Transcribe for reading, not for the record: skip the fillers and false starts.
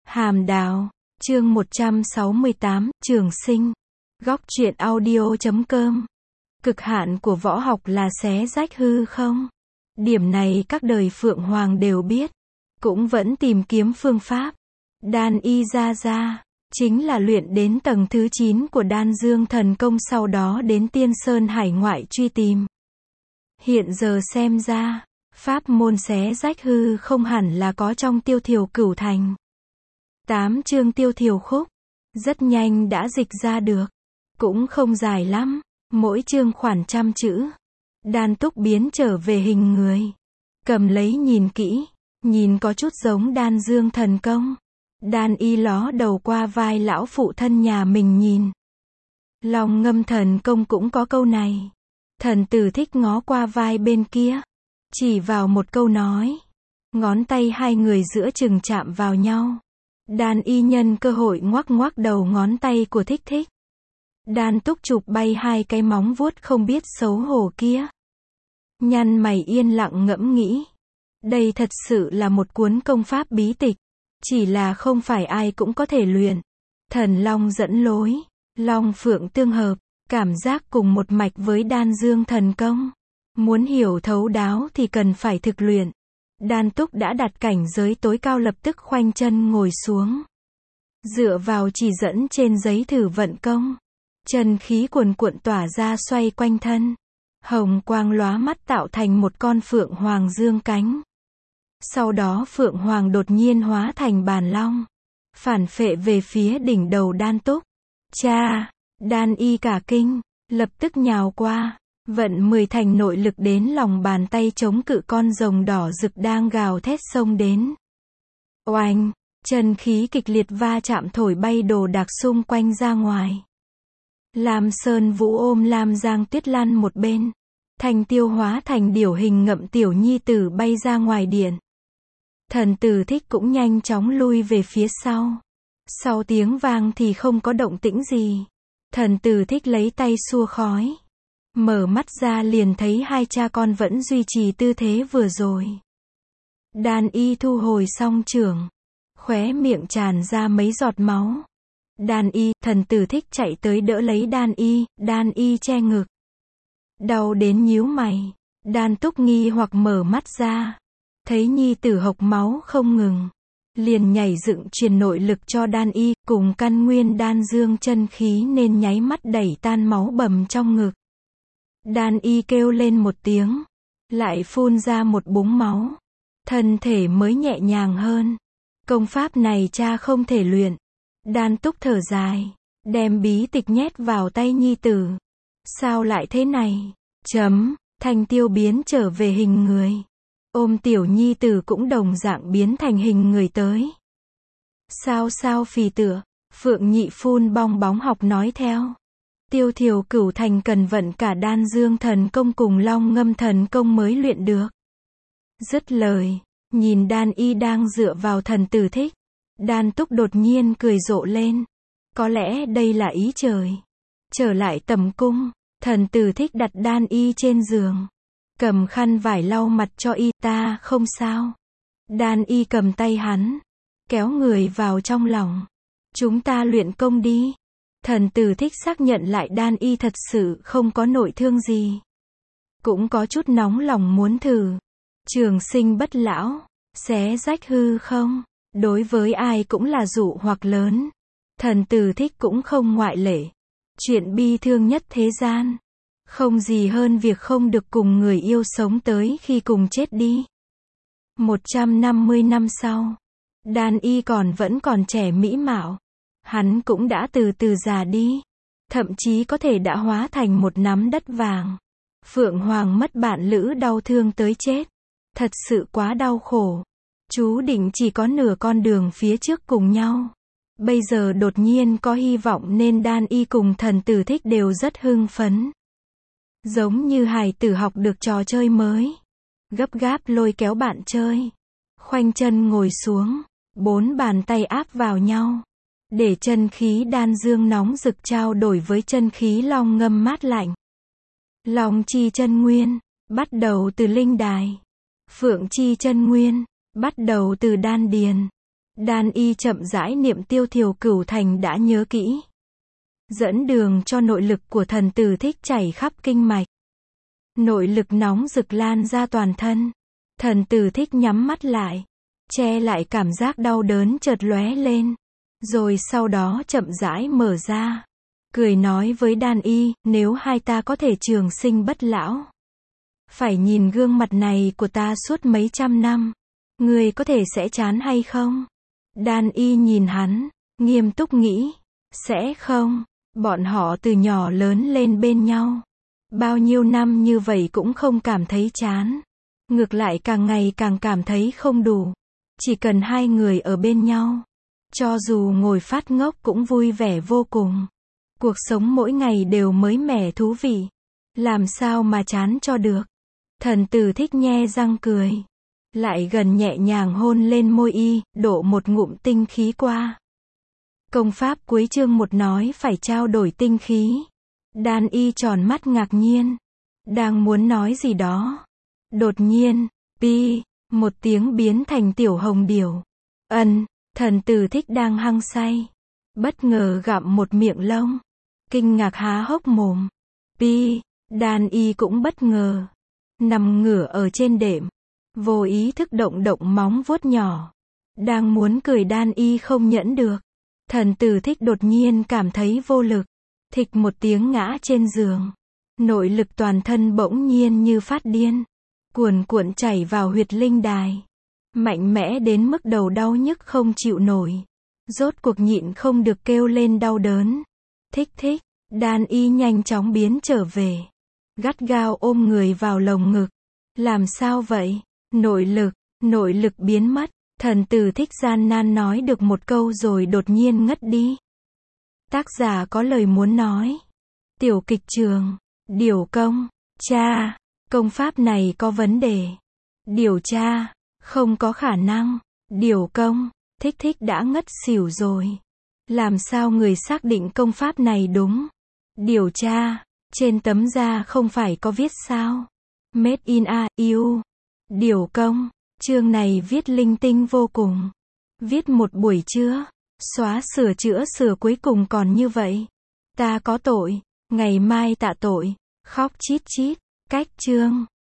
Hàm Đào, chương 168, Trường Sinh. Góc truyện audio.com. Cực hạn của võ học là xé rách hư không? Điểm này các đời Phượng Hoàng đều biết, cũng vẫn tìm kiếm phương pháp. Đan y ra, chính là luyện đến tầng thứ 9 của Đan Dương Thần Công, sau đó đến Tiên Sơn hải ngoại truy tìm. Hiện giờ xem ra, pháp môn xé rách hư không hẳn là có trong Tiêu Thiều Cửu Thành. 8 chương Tiêu Thiều Khúc, rất nhanh đã dịch ra được, cũng không dài lắm, mỗi chương khoảng 100 chữ. Đan Túc biến trở về hình người, cầm lấy nhìn kỹ, nhìn có chút giống Đan Dương Thần Công. Đan y ló đầu qua vai lão phụ thân nhà mình nhìn. Long Ngâm Thần Công cũng có câu này. Thần tử thích ngó qua vai bên kia, chỉ vào một câu nói. Ngón tay hai người giữa chừng chạm vào nhau. Đan y nhân cơ hội ngoắc ngoắc đầu ngón tay của Thích Thích. Đan Túc chụp bay hai cái móng vuốt không biết xấu hổ kia. Nhăn mày yên lặng ngẫm nghĩ. Đây thật sự là một cuốn công pháp bí tịch. Chỉ là không phải ai cũng có thể luyện. Thần Long dẫn lối, Long Phượng tương hợp, cảm giác cùng một mạch với Đan Dương Thần Công. Muốn hiểu thấu đáo thì cần phải thực luyện. Đan Túc đã đạt cảnh giới tối cao, lập tức khoanh chân ngồi xuống. Dựa vào chỉ dẫn trên giấy thử vận công. Chân khí cuồn cuộn tỏa ra xoay quanh thân. Hồng quang lóa mắt tạo thành một con phượng hoàng dương cánh. Sau đó phượng hoàng đột nhiên hóa thành bàn long. Phản phệ về phía đỉnh đầu Đan Túc. Cha! Đan y cả kinh, lập tức nhào qua. Vận 10 thành nội lực đến lòng bàn tay chống cự con rồng đỏ rực đang gào thét xông đến. Oanh! Chân khí kịch liệt va chạm thổi bay đồ đạc xung quanh ra ngoài. Lam Sơn Vũ ôm Lam Giang Tuyết lăn một bên. Thành Tiêu hóa thành điểu hình ngậm tiểu nhi tử bay ra ngoài điện. Thần Tử Thích cũng nhanh chóng lui về phía sau. Sau tiếng vang thì không có động tĩnh gì. Thần Tử Thích lấy tay xua khói. Mở mắt ra liền thấy hai cha con vẫn duy trì tư thế vừa rồi. Đan y thu hồi song chưởng, khóe miệng tràn ra mấy giọt máu. Đan y, Thần Tử Thích chạy tới đỡ lấy Đan y che ngực. Đau đến nhíu mày. Đan Túc nghi hoặc mở mắt ra, thấy nhi tử hộc máu không ngừng, liền nhảy dựng truyền nội lực cho Đan y, cùng căn nguyên đan dương chân khí nên nháy mắt đẩy tan máu bầm trong ngực. Đan y kêu lên một tiếng, lại phun ra một búng máu. Thân thể mới nhẹ nhàng hơn. Công pháp này cha không thể luyện. Đan Túc thở dài, đem bí tịch nhét vào tay nhi tử. Sao lại thế này? Thành Tiêu biến trở về hình người. Ôm tiểu nhi tử cũng đồng dạng biến thành hình người tới. Sao phì tựa, Phượng Nhị phun bong bóng học nói theo. Tiêu Thiều Cửu Thành cần vận cả Đan Dương Thần Công cùng Long Ngâm Thần Công mới luyện được. Dứt lời, nhìn Đan y đang dựa vào Thần Tử Thích. Đan Túc đột nhiên cười rộ lên. Có lẽ đây là ý trời. Trở lại tầm cung, Thần Tử Thích đặt Đan y trên giường. Cầm khăn vải lau mặt cho y, ta không sao. Đan y cầm tay hắn, kéo người vào trong lòng. Chúng ta luyện công đi. Thần Tử Thích xác nhận lại Đan y thật sự không có nội thương gì. Cũng có chút nóng lòng muốn thử. Trường sinh bất lão, xé rách hư không, đối với ai cũng là dụ hoặc lớn. Thần Tử Thích cũng không ngoại lệ. Chuyện bi thương nhất thế gian, không gì hơn việc không được cùng người yêu sống tới khi cùng chết đi. 150 năm sau, Đan y vẫn còn trẻ mỹ mạo. Hắn cũng đã từ từ già đi. Thậm chí có thể đã hóa thành một nắm đất vàng. Phượng Hoàng mất bạn lữ đau thương tới chết. Thật sự quá đau khổ. Chú định chỉ có nửa con đường phía trước cùng nhau. Bây giờ đột nhiên có hy vọng nên Đan y cùng Thần Tử Thích đều rất hưng phấn. Giống như hài tử học được trò chơi mới. Gấp gáp lôi kéo bạn chơi. Khoanh chân ngồi xuống. 4 bàn tay áp vào nhau. Để chân khí đan dương nóng rực trao đổi với chân khí long ngâm mát lạnh. Long chi chân nguyên, bắt đầu từ linh đài. Phượng chi chân nguyên, bắt đầu từ đan điền. Đan y chậm rãi niệm Tiêu Thiều Cửu Thành đã nhớ kỹ. Dẫn đường cho nội lực của thần tử thích chảy khắp kinh mạch. Nội lực nóng rực lan ra toàn thân. Thần tử thích nhắm mắt lại. Che lại cảm giác đau đớn chợt lóe lên. Rồi sau đó chậm rãi mở ra. Cười nói với đan y, nếu hai ta có thể trường sinh bất lão. Phải nhìn gương mặt này của ta suốt mấy trăm năm. Người có thể sẽ chán hay không? Đan y nhìn hắn, nghiêm túc nghĩ. Sẽ không. Bọn họ từ nhỏ lớn lên bên nhau. Bao nhiêu năm như vậy cũng không cảm thấy chán. Ngược lại càng ngày càng cảm thấy không đủ. Chỉ cần hai người ở bên nhau. Cho dù ngồi phát ngốc cũng vui vẻ vô cùng. Cuộc sống mỗi ngày đều mới mẻ thú vị. Làm sao mà chán cho được. Thần tử thích nhe răng cười. Lại gần nhẹ nhàng hôn lên môi y, đổ một ngụm tinh khí qua. Công pháp cuối chương 1 nói phải trao đổi tinh khí. Đan y tròn mắt ngạc nhiên. Đang muốn nói gì đó. Đột nhiên, pi, một tiếng biến thành tiểu hồng điểu. Thần tử thích đang hăng say. Bất ngờ gặm một miệng lông. Kinh ngạc há hốc mồm. Pi, đan y cũng bất ngờ. Nằm ngửa ở trên đệm. Vô ý thức động móng vuốt nhỏ. Đang muốn cười đan y không nhẫn được. Thần tử thích đột nhiên cảm thấy vô lực. Thịch một tiếng ngã trên giường. Nội lực toàn thân bỗng nhiên như phát điên. Cuồn cuộn chảy vào huyệt linh đài. Mạnh mẽ đến mức đầu đau nhức không chịu nổi. Rốt cuộc nhịn không được kêu lên đau đớn. Thích, đan y nhanh chóng biến trở về. Gắt gao ôm người vào lồng ngực. Làm sao vậy? Nội lực biến mất. Thần tử thích gian nan nói được một câu rồi đột nhiên ngất đi. Tác giả có lời muốn nói. Tiểu kịch trường. Điều công. Cha. Công pháp này có vấn đề. Điều tra. Không có khả năng. Điều công. Thích đã ngất xỉu rồi. Làm sao người xác định công pháp này đúng? Điều tra. Trên tấm da không phải có viết sao? Made in EU. Điều công. Chương này viết linh tinh vô cùng. Viết một buổi trưa. Xóa chữa sửa cuối cùng còn như vậy. Ta có tội. Ngày mai tạ tội. Khóc chít chít. Cách chương.